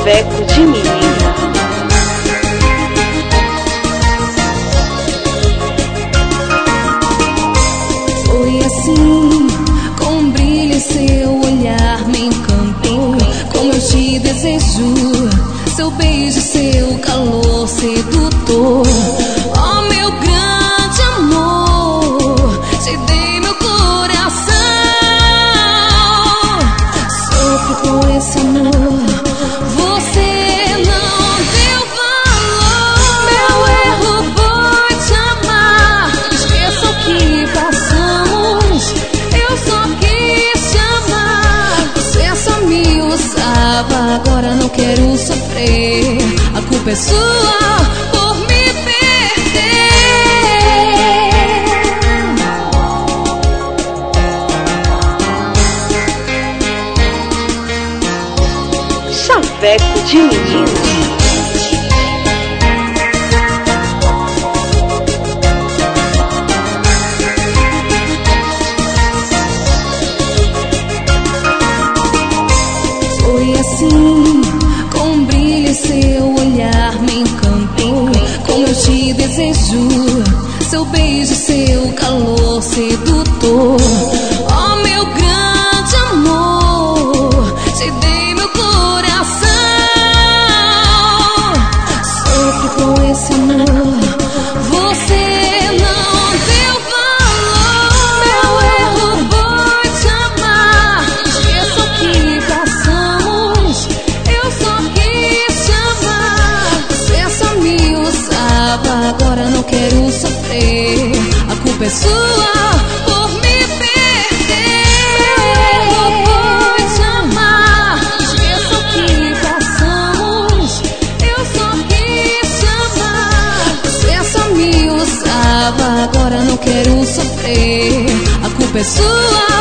Chaveco de menina. Foi assim, com um brilho em seu olhar me encantou. Como eu te desejo, seu beijo, seu calor sedutor. Oh, meu grande amor, te dei meu coração. Sofro com esse amor, você não deu valor. Meu erro foi te amar, esqueça o que passamos. Eu só quis te amar, você só me usava. Agora não quero sofrer, a culpa é sua por me perder. Chaveco de menina. Foi assim, com um brilho em seu olhar me encantou. Como eu te desejo, seu beijo, seu calor sedutor. Oh, meu grande amor, te dei meu coração. Sofro com esse amor, você não deu valor. Meu erro foi te amar, esqueça o que passamos. Eu só quis te amar, você só me usava. Agora não quero sofrer, a culpa é sua por me perder. Meu erro foi te amar, esqueça o que passamos. Eu só quis te amar, você só me usava. Agora não quero sofrer, a culpa é sua